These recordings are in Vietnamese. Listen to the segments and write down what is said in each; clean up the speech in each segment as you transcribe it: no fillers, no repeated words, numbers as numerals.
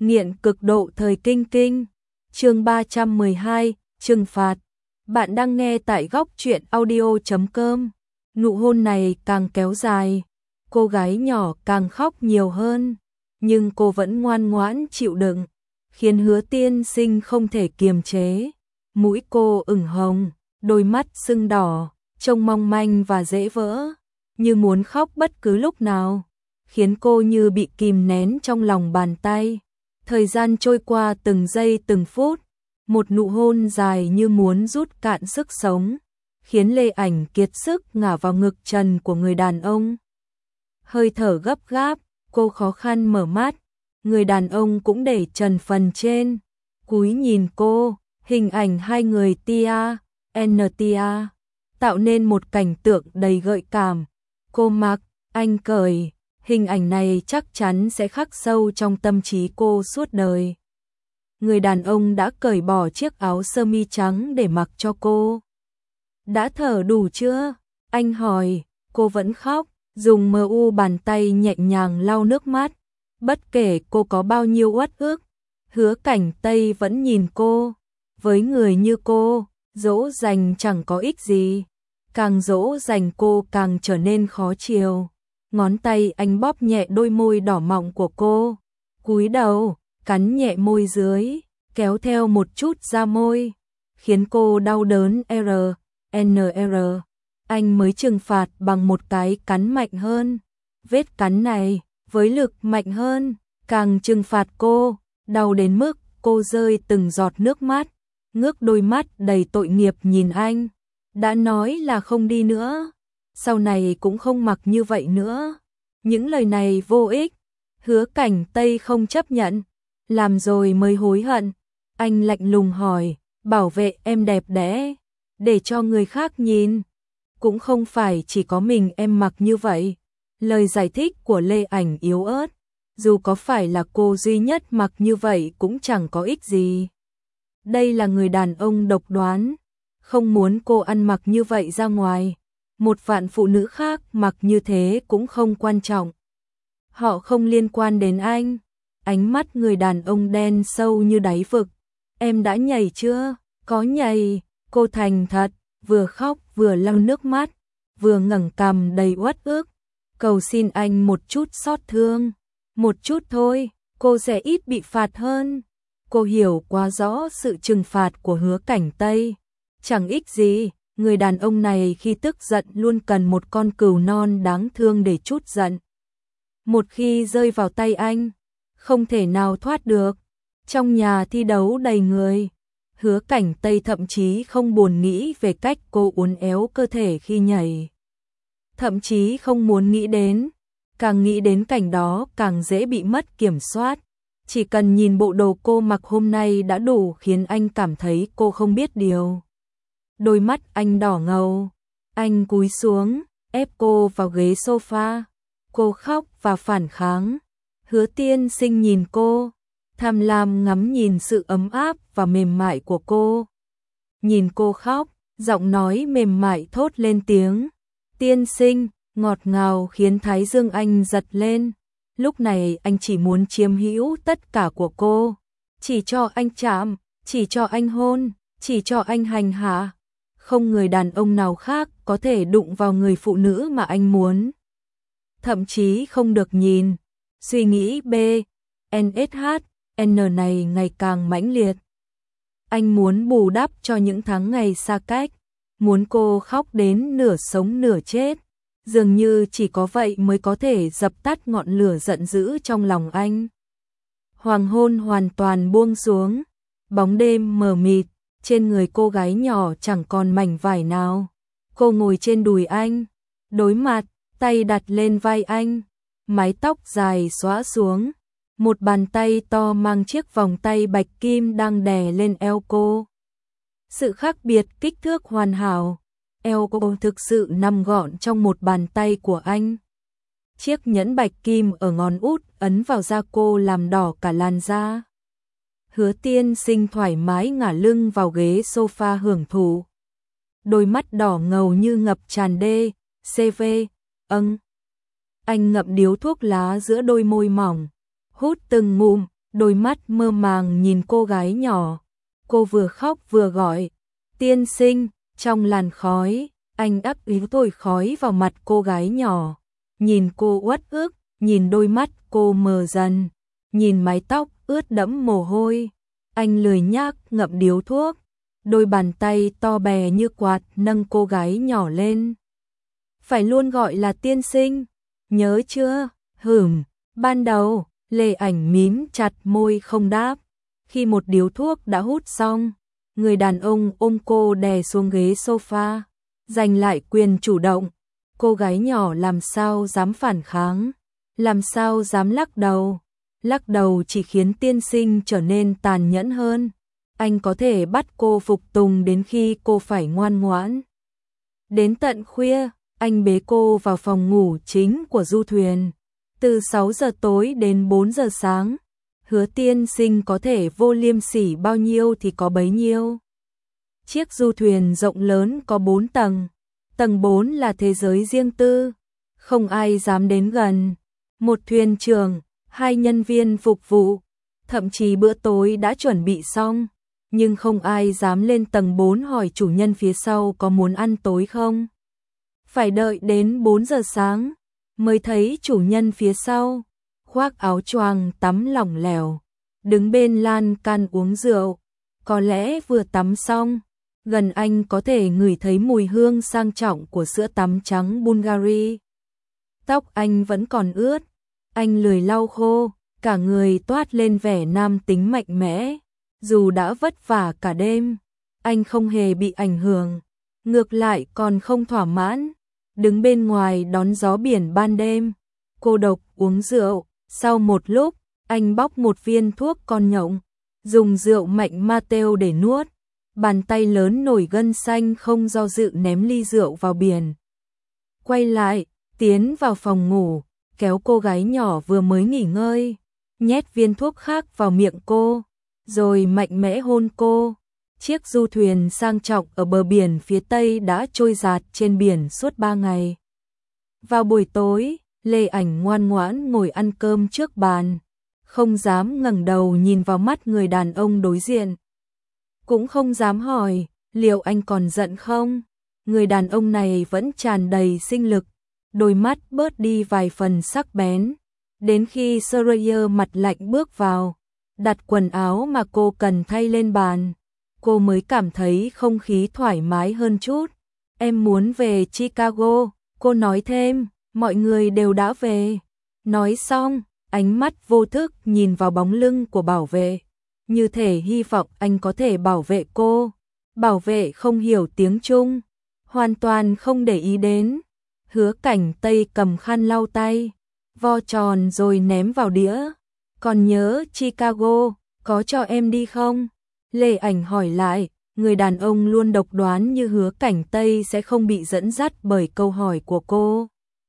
Nghiện cực độ thời kinh kinh. Chương 312, trừng phạt. Bạn đang nghe tại góc truyện audio.com. Nụ hôn này càng kéo dài, cô gái nhỏ càng khóc nhiều hơn, nhưng cô vẫn ngoan ngoãn chịu đựng, khiến Hứa Tiên Sinh không thể kiềm chế. Mũi cô ửng hồng, đôi mắt sưng đỏ, trông mong manh và dễ vỡ, như muốn khóc bất cứ lúc nào, khiến cô như bị kìm nén trong lòng bàn tay. Thời gian trôi qua từng giây từng phút, một nụ hôn dài như muốn rút cạn sức sống, khiến Lê Ảnh kiệt sức ngả vào ngực trần của người đàn ông. Hơi thở gấp gáp, cô khó khăn mở mắt, người đàn ông cũng để trần phần trên, cúi nhìn cô, hình ảnh hai người tia, tia, tạo nên một cảnh tượng đầy gợi cảm. Cô mặc, anh cởi, hình ảnh này chắc chắn sẽ khắc sâu trong tâm trí cô suốt đời. Người đàn ông đã cởi bỏ chiếc áo sơ mi trắng để mặc cho cô. Đã thở đủ chưa? Anh hỏi, cô vẫn khóc, dùng bàn tay nhẹ nhàng lau nước mắt. Bất kể cô có bao nhiêu uất ức, Hứa Cảnh Tây vẫn nhìn cô. Với người như cô, dỗ dành chẳng có ích gì. Càng dỗ dành cô càng trở nên khó chiều. Ngón tay anh bóp nhẹ đôi môi đỏ mọng của cô, cúi đầu, cắn nhẹ môi dưới, kéo theo một chút da môi, khiến cô đau đớn NR. Anh mới trừng phạt bằng một cái cắn mạnh hơn. Vết cắn này, với lực mạnh hơn, càng trừng phạt cô, đau đến mức cô rơi từng giọt nước mắt, ngước đôi mắt đầy tội nghiệp nhìn anh. Đã nói là không đi nữa, sau này cũng không mặc như vậy nữa. Những lời này vô ích, Hứa Cảnh Tây không chấp nhận, làm rồi mới hối hận. Anh lạnh lùng hỏi, bảo vệ em đẹp đẽ, để cho người khác nhìn. Cũng không phải chỉ có mình em mặc như vậy. Lời giải thích của Lê Ảnh yếu ớt, dù có phải là cô duy nhất mặc như vậy cũng chẳng có ích gì. Đây là người đàn ông độc đoán, không muốn cô ăn mặc như vậy ra ngoài. Một vạn phụ nữ khác mặc như thế cũng không quan trọng. Họ không liên quan đến anh. Ánh mắt người đàn ông đen sâu như đáy vực. Em đã nhảy chưa? Có nhảy. Cô thành thật, vừa khóc vừa lau nước mắt, vừa ngẩng cằm đầy uất ức. Cầu xin anh một chút xót thương. Một chút thôi, cô sẽ ít bị phạt hơn. Cô hiểu quá rõ sự trừng phạt của Hứa Cảnh Tây. Chẳng ích gì. Người đàn ông này khi tức giận luôn cần một con cừu non đáng thương để trút giận. Một khi rơi vào tay anh, không thể nào thoát được. Trong nhà thi đấu đầy người, Hứa Cảnh Tây thậm chí không buồn nghĩ về cách cô uốn éo cơ thể khi nhảy. Thậm chí không muốn nghĩ đến, càng nghĩ đến cảnh đó càng dễ bị mất kiểm soát. Chỉ cần nhìn bộ đồ cô mặc hôm nay đã đủ khiến anh cảm thấy cô không biết điều. Đôi mắt anh đỏ ngầu, anh cúi xuống, ép cô vào ghế sofa. Cô khóc và phản kháng. Hứa Tiên Sinh nhìn cô, tham lam ngắm nhìn sự ấm áp và mềm mại của cô. Nhìn cô khóc, giọng nói mềm mại thốt lên tiếng. Tiên Sinh, ngọt ngào khiến thái dương anh giật lên. Lúc này anh chỉ muốn chiếm hữu tất cả của cô. Chỉ cho anh chạm, chỉ cho anh hôn, chỉ cho anh hành hạ. Không người đàn ông nào khác có thể đụng vào người phụ nữ mà anh muốn. Thậm chí không được nhìn. Suy nghĩ N này ngày càng mãnh liệt. Anh muốn bù đắp cho những tháng ngày xa cách. Muốn cô khóc đến nửa sống nửa chết. Dường như chỉ có vậy mới có thể dập tắt ngọn lửa giận dữ trong lòng anh. Hoàng hôn hoàn toàn buông xuống. Bóng đêm mờ mịt. Trên người cô gái nhỏ chẳng còn mảnh vải nào. Cô ngồi trên đùi anh, đối mặt, tay đặt lên vai anh, mái tóc dài xõa xuống. Một bàn tay to mang chiếc vòng tay bạch kim đang đè lên eo cô. Sự khác biệt kích thước hoàn hảo, eo cô thực sự nằm gọn trong một bàn tay của anh. Chiếc nhẫn bạch kim ở ngón út ấn vào da cô làm đỏ cả làn da. Hứa Tiên Sinh thoải mái ngả lưng vào ghế sofa hưởng thụ. Đôi mắt đỏ ngầu như ngập tràn CV. Anh ngậm điếu thuốc lá giữa đôi môi mỏng, hút từng ngụm, đôi mắt mơ màng nhìn cô gái nhỏ. Cô vừa khóc vừa gọi, tiên sinh, trong làn khói, anh đắc ý thổi khói vào mặt cô gái nhỏ. Nhìn cô uất ức, nhìn đôi mắt cô mờ dần, nhìn mái tóc ướt đẫm mồ hôi. Anh lười nhác ngậm điếu thuốc, đôi bàn tay to bè như quạt nâng cô gái nhỏ lên. Phải luôn gọi là tiên sinh, nhớ chưa? Ban đầu, Lê Ảnh mím chặt môi không đáp. Khi một điếu thuốc đã hút xong, người đàn ông ôm cô đè xuống ghế sofa, giành lại quyền chủ động. Cô gái nhỏ làm sao dám phản kháng, làm sao dám lắc đầu chỉ khiến tiên sinh trở nên tàn nhẫn hơn. Anh có thể bắt cô phục tùng đến khi cô phải ngoan ngoãn. Đến tận khuya, anh bế cô vào phòng ngủ chính của du thuyền. Từ 6 giờ tối đến 4 giờ sáng, Hứa tiên sinh có thể vô liêm sỉ bao nhiêu thì có bấy nhiêu. Chiếc du thuyền rộng lớn có 4 tầng. Tầng 4 là thế giới riêng tư, không ai dám đến gần. Một thuyền trưởng, 2 nhân viên phục vụ, thậm chí bữa tối đã chuẩn bị xong, nhưng không ai dám lên tầng 4 hỏi chủ nhân phía sau có muốn ăn tối không. Phải đợi đến 4 giờ sáng mới thấy chủ nhân phía sau, khoác áo choàng tắm lỏng lẻo, đứng bên lan can uống rượu, có lẽ vừa tắm xong. Gần anh có thể ngửi thấy mùi hương sang trọng của sữa tắm trắng Bulgari. Tóc anh vẫn còn ướt, anh lười lau khô, cả người toát lên vẻ nam tính mạnh mẽ. Dù đã vất vả cả đêm, anh không hề bị ảnh hưởng, ngược lại còn không thỏa mãn. Đứng bên ngoài đón gió biển ban đêm, cô độc uống rượu. Sau một lúc, anh bóc một viên thuốc con nhộng, dùng rượu mạnh Mateo để nuốt. Bàn tay lớn nổi gân xanh không do dự ném ly rượu vào biển. Quay lại, tiến vào phòng ngủ, kéo cô gái nhỏ vừa mới nghỉ ngơi, nhét viên thuốc khác vào miệng cô, rồi mạnh mẽ hôn cô. Chiếc du thuyền sang trọng ở bờ biển phía Tây đã trôi dạt trên biển suốt 3 ngày. Vào buổi tối, Lê Ảnh ngoan ngoãn ngồi ăn cơm trước bàn, không dám ngẩng đầu nhìn vào mắt người đàn ông đối diện. Cũng không dám hỏi, liệu anh còn giận không? Người đàn ông này vẫn tràn đầy sinh lực, đôi mắt bớt đi vài phần sắc bén. Đến khi Schreier mặt lạnh bước vào, đặt quần áo mà cô cần thay lên bàn, cô mới cảm thấy không khí thoải mái hơn chút. Em muốn về Chicago, cô nói thêm, mọi người đều đã về. Nói xong, ánh mắt vô thức nhìn vào bóng lưng của bảo vệ, như thể hy vọng anh có thể bảo vệ cô. Bảo vệ không hiểu tiếng Trung, hoàn toàn không để ý đến. Hứa Cảnh Tây cầm khăn lau tay, vo tròn rồi ném vào đĩa. Còn nhớ Chicago, có cho em đi không? Lê Ảnh hỏi lại, người đàn ông luôn độc đoán như Hứa Cảnh Tây sẽ không bị dẫn dắt bởi câu hỏi của cô.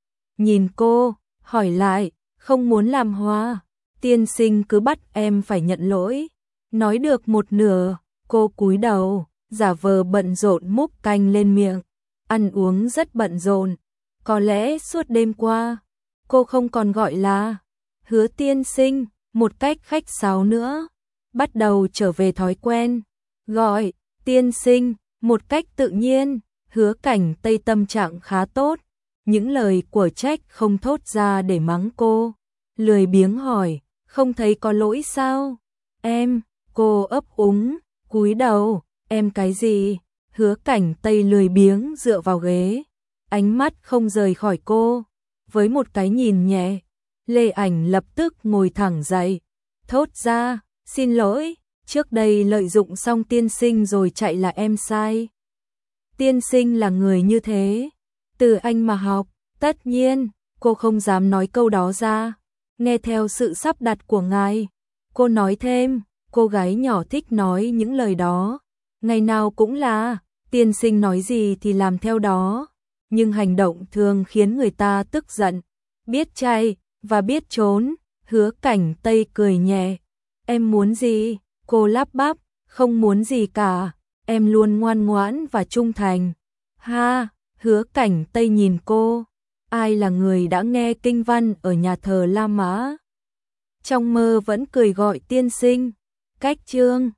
Nhìn cô, hỏi lại, không muốn làm hoa, tiên sinh cứ bắt em phải nhận lỗi. Nói được một nửa, cô cúi đầu, giả vờ bận rộn múc canh lên miệng, ăn uống rất bận rộn. Có lẽ suốt đêm qua, cô không còn gọi là Hứa tiên sinh một cách khách sáo nữa, bắt đầu trở về thói quen, gọi tiên sinh một cách tự nhiên. Hứa Cảnh Tây tâm trạng khá tốt, những lời của trách không thốt ra để mắng cô. Lười biếng hỏi, không thấy có lỗi sao? Em, cô ấp úng, cúi đầu, em cái gì? Hứa Cảnh Tây lười biếng dựa vào ghế, ánh mắt không rời khỏi cô. Với một cái nhìn nhẹ, Lê Ảnh lập tức ngồi thẳng dậy, thốt ra, xin lỗi, trước đây lợi dụng xong tiên sinh rồi chạy là em sai. Tiên sinh là người như thế, từ anh mà học. Tất nhiên, cô không dám nói câu đó ra, nghe theo sự sắp đặt của ngài. Cô nói thêm, cô gái nhỏ thích nói những lời đó, ngày nào cũng là, tiên sinh nói gì thì làm theo đó. Nhưng hành động thường khiến người ta tức giận, biết chạy và biết trốn. Hứa Cảnh Tây cười nhẹ, em muốn gì? Cô lắp bắp, không muốn gì cả, em luôn ngoan ngoãn và trung thành. Ha, Hứa Cảnh Tây nhìn cô, ai là người đã nghe kinh văn ở nhà thờ La Mã? trong mơ vẫn cười gọi tiên sinh. Cách chương